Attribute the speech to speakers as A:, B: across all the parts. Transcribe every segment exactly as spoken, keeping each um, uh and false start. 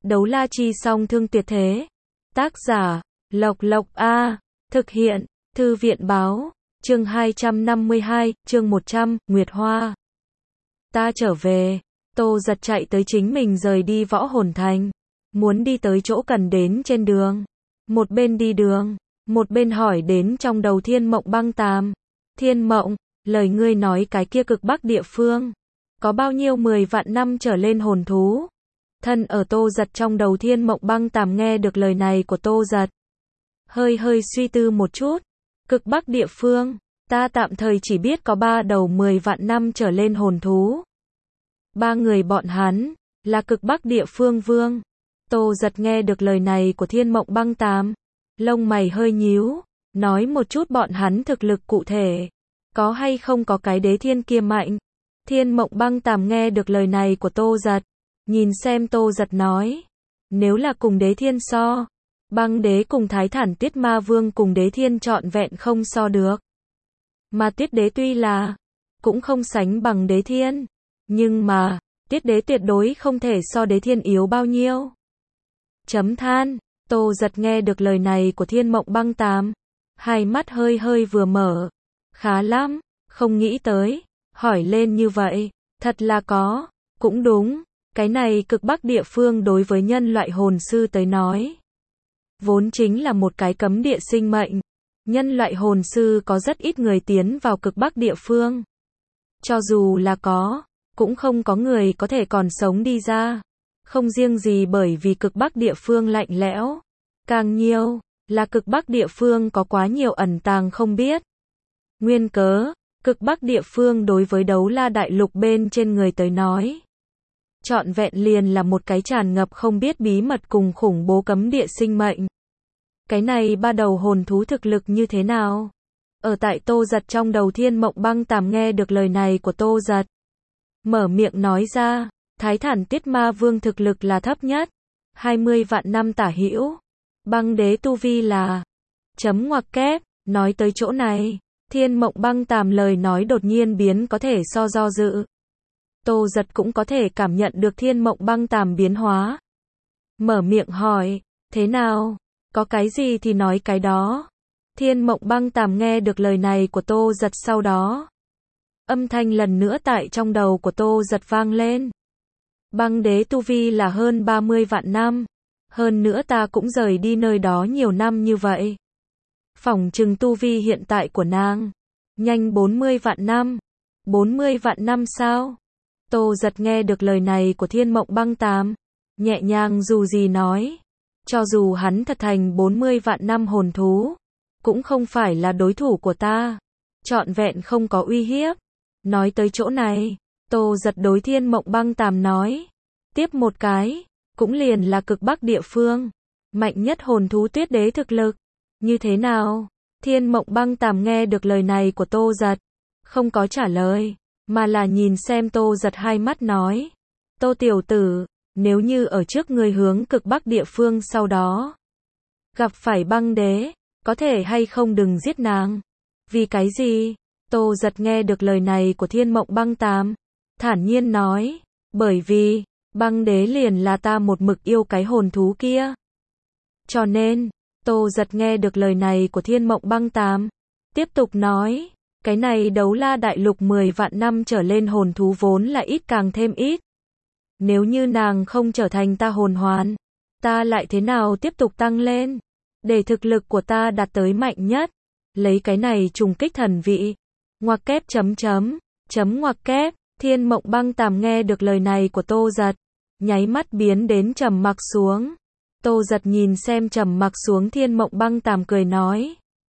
A: Đấu la chi song thương tuyệt thế. Tác giả, Lộc Lộc A. Thực hiện, Thư viện báo. Chương hai trăm năm mươi hai, chương một trăm, Nguyệt Hoa. Ta trở về. Tô Giật chạy tới chính mình rời đi Võ Hồn Thành. Muốn đi tới chỗ cần đến trên đường. Một bên đi đường, một bên hỏi đến trong đầu Thiên Mộng Băng Tàm. Thiên Mộng, lời ngươi nói cái kia cực bắc địa phương. Có bao nhiêu mười vạn năm trở lên hồn thú? Thân ở Tô Giật trong đầu Thiên Mộng Băng Tàm nghe được lời này của Tô Giật. Hơi hơi suy tư một chút. Cực bắc địa phương, ta tạm thời chỉ biết có ba đầu mười vạn năm trở lên hồn thú. Ba người bọn hắn, là cực bắc địa phương vương. Tô Giật nghe được lời này của Thiên Mộng Băng Tàm. Lông mày hơi nhíu, nói một chút bọn hắn thực lực cụ thể. Có hay không có cái đế thiên kia mạnh? Thiên Mộng Băng Tàm nghe được lời này của Tô Giật. Nhìn xem Tô Giật nói. Nếu là cùng đế thiên so. Băng đế cùng Thái Thản Tuyết Ma Vương cùng đế thiên trọn vẹn không so được. Mà Tuyết đế tuy là. Cũng không sánh bằng đế thiên. Nhưng mà. Tuyết đế tuyệt đối không thể so đế thiên yếu bao nhiêu. Chấm than. Tô Giật nghe được lời này của Thiên Mộng Băng Tàm. Hai mắt hơi hơi vừa mở. Khá lắm. Không nghĩ tới. Hỏi lên như vậy. Thật là có. Cũng đúng. Cái này cực bắc địa phương đối với nhân loại hồn sư tới nói. Vốn chính là một cái cấm địa sinh mệnh. Nhân loại hồn sư có rất ít người tiến vào cực bắc địa phương. Cho dù là có. Cũng không có người có thể còn sống đi ra. Không riêng gì bởi vì cực bắc địa phương lạnh lẽo. Càng nhiều, là cực bắc địa phương có quá nhiều ẩn tàng không biết. Nguyên cớ, cực bắc địa phương đối với đấu la đại lục bên trên người tới nói. Trọn vẹn liền là một cái tràn ngập không biết bí mật cùng khủng bố cấm địa sinh mệnh. Cái này ba đầu hồn thú thực lực như thế nào? Ở tại Tô Giật trong đầu Thiên Mộng Băng Tàm nghe được lời này của Tô Giật. Mở miệng nói ra, Thái Thản Tuyết Ma Vương thực lực là thấp nhất. hai mươi vạn năm tả hữu. Băng đế tu vi là. Chấm ngoặc kép, nói tới chỗ này. Thiên Mộng Băng Tàm lời nói đột nhiên biến có thể so do dự. Tô Giật cũng có thể cảm nhận được Thiên Mộng Băng Tàm biến hóa. Mở miệng hỏi, thế nào? Có cái gì thì nói cái đó. Thiên Mộng Băng Tàm nghe được lời này của Tô Giật sau đó. Âm thanh lần nữa tại trong đầu của Tô Giật vang lên. Băng đế tu vi là hơn ba mươi vạn năm. Hơn nữa ta cũng rời đi nơi đó nhiều năm như vậy. Phỏng chừng tu vi hiện tại của nàng. Nhanh bốn mươi vạn năm. bốn mươi vạn năm sao? Tô Giật nghe được lời này của Thiên Mộng Băng Tàm. Nhẹ nhàng dù gì nói. Cho dù hắn thật thành bốn mươi vạn năm hồn thú. Cũng không phải là đối thủ của ta. Trọn vẹn không có uy hiếp. Nói tới chỗ này. Tô Giật đối Thiên Mộng Băng Tàm nói. Tiếp một cái. Cũng liền là cực bắc địa phương. Mạnh nhất hồn thú Tuyết đế thực lực. Như thế nào? Thiên Mộng Băng Tàm nghe được lời này của Tô Giật. Không có trả lời. Mà là nhìn xem Tô Giật hai mắt nói. Tô tiểu tử. Nếu như ở trước người hướng cực bắc địa phương sau đó. Gặp phải băng đế. Có thể hay không đừng giết nàng. Vì cái gì? Tô Giật nghe được lời này của Thiên Mộng Băng Tàm. Thản nhiên nói. Bởi vì. Băng đế liền là ta một mực yêu cái hồn thú kia. Cho nên. Tô Giật nghe được lời này của Thiên Mộng Băng Tàm. Tiếp tục nói. Cái này đấu la đại lục mười vạn năm trở lên hồn thú vốn là ít càng thêm ít. Nếu như nàng không trở thành ta hồn hoàn. Ta lại thế nào tiếp tục tăng lên. Để thực lực của ta đạt tới mạnh nhất. Lấy cái này trùng kích thần vị. Ngoặc kép chấm chấm. Chấm ngoặc kép. Thiên Mộng Băng Tàm nghe được lời này của Tô Giật. Nháy mắt biến đến trầm mặc xuống. Tô Giật nhìn xem trầm mặc xuống Thiên Mộng Băng Tàm cười nói.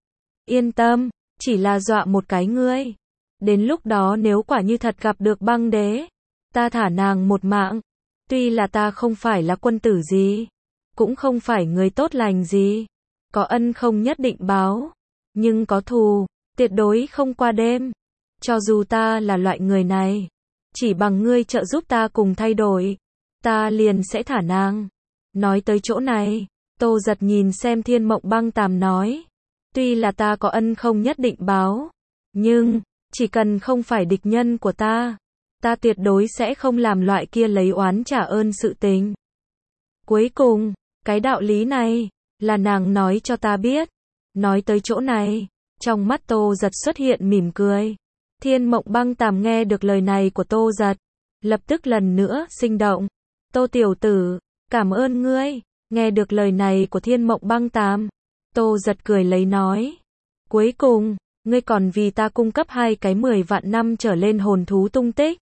A: Yên tâm, chỉ là dọa một cái ngươi. Đến lúc đó nếu quả như thật gặp được băng đế. Ta thả nàng một mạng. Tuy là ta không phải là quân tử gì. Cũng không phải người tốt lành gì. Có ân không nhất định báo. Nhưng có thù, tuyệt đối không qua đêm. Cho dù ta là loại người này. Chỉ bằng ngươi trợ giúp ta cùng thay đổi. Ta liền sẽ thả nàng. Nói tới chỗ này. Tô Giật nhìn xem Thiên Mộng Băng Tàm nói. Tuy là ta có ân không nhất định báo. Nhưng, chỉ cần không phải địch nhân của ta. Ta tuyệt đối sẽ không làm loại kia lấy oán trả ơn sự tình. Cuối cùng, cái đạo lý này, là nàng nói cho ta biết. Nói tới chỗ này, trong mắt Tô Giật xuất hiện mỉm cười. Thiên Mộng Băng Tàm nghe được lời này của Tô Giật, lập tức lần nữa sinh động. Tô tiểu tử, cảm ơn ngươi. Nghe được lời này của Thiên Mộng Băng Tàm, Tô Giật cười lấy nói. Cuối cùng, ngươi còn vì ta cung cấp hai cái mười vạn năm trở lên hồn thú tung tích.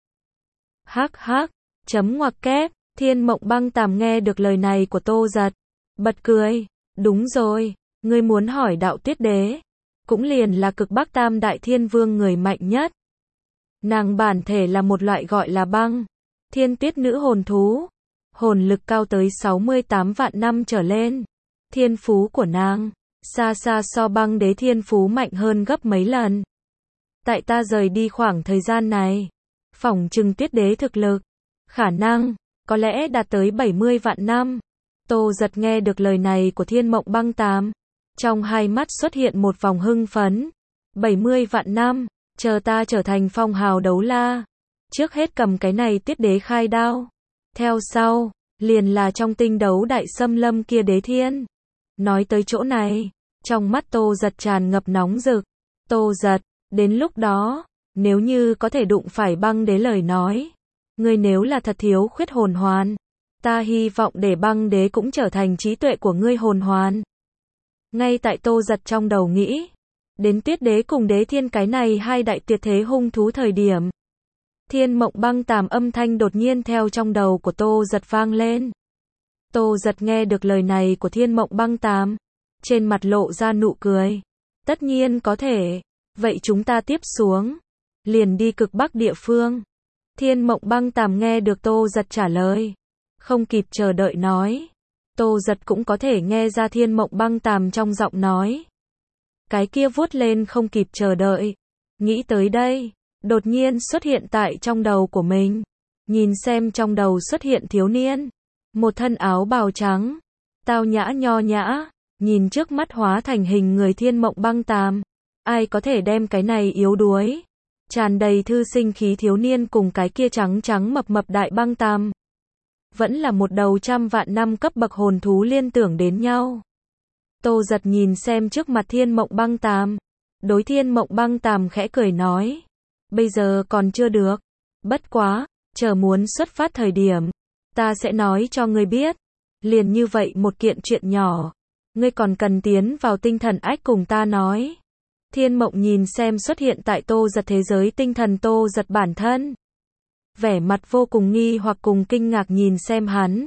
A: Hắc hắc, chấm ngoặc kép, Thiên Mộng Băng Tàm nghe được lời này của Tô Giật, bật cười. Đúng rồi, ngươi muốn hỏi đạo tuyết đế, cũng liền là cực bắc tam đại thiên vương người mạnh nhất. Nàng bản thể là một loại gọi là băng, thiên tuyết nữ hồn thú, hồn lực cao tới sáu mươi tám vạn năm trở lên. Thiên phú của nàng, xa xa so băng đế thiên phú mạnh hơn gấp mấy lần. Tại ta rời đi khoảng thời gian này, phỏng chừng tuyết đế thực lực, khả năng, có lẽ đạt tới bảy mươi vạn năm. Tô Giật nghe được lời này của Thiên Mộng Băng Tàm, trong hai mắt xuất hiện một vòng hưng phấn. bảy mươi vạn năm, chờ ta trở thành phong hào đấu la. Trước hết cầm cái này tuyết đế khai đao. Theo sau, liền là trong tinh đấu đại xâm lâm kia đế thiên. Nói tới chỗ này, trong mắt Tô Giật tràn ngập nóng rực. Tô Giật, đến lúc đó, nếu như có thể đụng phải băng đế lời nói, ngươi nếu là thật thiếu khuyết hồn hoàn, ta hy vọng để băng đế cũng trở thành trí tuệ của ngươi hồn hoàn. Ngay tại Tô Giật trong đầu nghĩ, đến tuyết đế cùng đế thiên cái này hai đại tuyệt thế hung thú thời điểm. Thiên Mộng Băng Tàm âm thanh đột nhiên theo trong đầu của Tô Giật vang lên. Tô Giật nghe được lời này của Thiên Mộng Băng Tàm, trên mặt lộ ra nụ cười. Tất nhiên có thể, vậy chúng ta tiếp xuống, liền đi cực bắc địa phương. Thiên Mộng Băng Tàm nghe được Tô Giật trả lời, không kịp chờ đợi nói. Tô Giật cũng có thể nghe ra Thiên Mộng Băng Tàm trong giọng nói. Cái kia vuốt lên không kịp chờ đợi. Nghĩ tới đây, đột nhiên xuất hiện tại trong đầu của mình. Nhìn xem trong đầu xuất hiện thiếu niên. Một thân áo bào trắng, tao nhã nho nhã, nhìn trước mắt hóa thành hình người Thiên Mộng Băng Tàm. Ai có thể đem cái này yếu đuối, tràn đầy thư sinh khí thiếu niên cùng cái kia trắng trắng mập mập đại băng tàm. Vẫn là một đầu trăm vạn năm cấp bậc hồn thú liên tưởng đến nhau. Tô Giật nhìn xem trước mặt Thiên Mộng Băng Tàm. Đối Thiên Mộng Băng Tàm khẽ cười nói. Bây giờ còn chưa được. Bất quá, chờ muốn xuất phát thời điểm, ta sẽ nói cho ngươi biết. Liền như vậy một kiện chuyện nhỏ, ngươi còn cần tiến vào tinh thần ách cùng ta nói. Thiên Mộng nhìn xem xuất hiện tại Tô Giật thế giới tinh thần Tô Giật bản thân. Vẻ mặt vô cùng nghi hoặc cùng kinh ngạc nhìn xem hắn.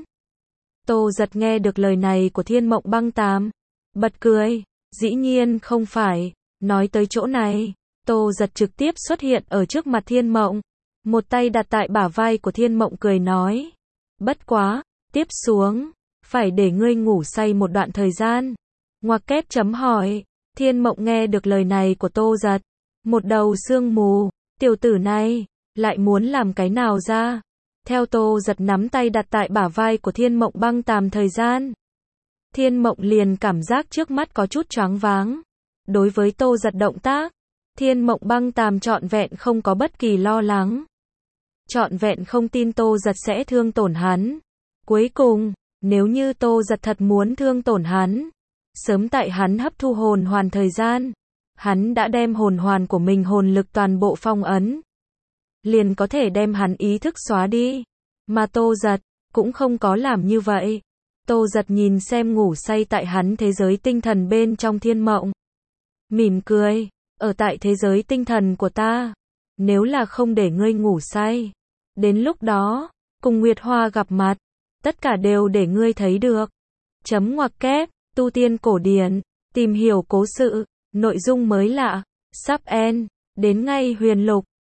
A: Tô Giật nghe được lời này của Thiên Mộng Băng Tàm, bật cười. Dĩ nhiên không phải. Nói tới chỗ này, Tô Giật trực tiếp xuất hiện ở trước mặt Thiên Mộng, một tay đặt tại bả vai của Thiên Mộng cười nói. Bất quá, tiếp xuống, phải để ngươi ngủ say một đoạn thời gian. Ngoặc kép chấm hỏi. Thiên Mộng nghe được lời này của Tô Giật, một đầu sương mù, tiểu tử này, lại muốn làm cái nào ra. Theo Tô Giật nắm tay đặt tại bả vai của Thiên Mộng Băng Tàm thời gian. Thiên Mộng liền cảm giác trước mắt có chút choáng váng. Đối với Tô Giật động tác, Thiên Mộng Băng Tàm trọn vẹn không có bất kỳ lo lắng. Trọn vẹn không tin Tô Giật sẽ thương tổn hắn. Cuối cùng, nếu như Tô Giật thật muốn thương tổn hắn, sớm tại hắn hấp thu hồn hoàn thời gian, hắn đã đem hồn hoàn của mình hồn lực toàn bộ phong ấn, liền có thể đem hắn ý thức xóa đi. Mà Tô Giật cũng không có làm như vậy. Tô Giật nhìn xem ngủ say tại hắn thế giới tinh thần bên trong Thiên Mộng, mỉm cười. Ở tại thế giới tinh thần của ta, nếu là không để ngươi ngủ say, đến lúc đó, cùng Nguyệt Hoa gặp mặt, tất cả đều để ngươi thấy được. Chấm ngoặc kép, tu tiên cổ điển, tìm hiểu cố sự, nội dung mới lạ, sắp end, đến ngay huyền lục.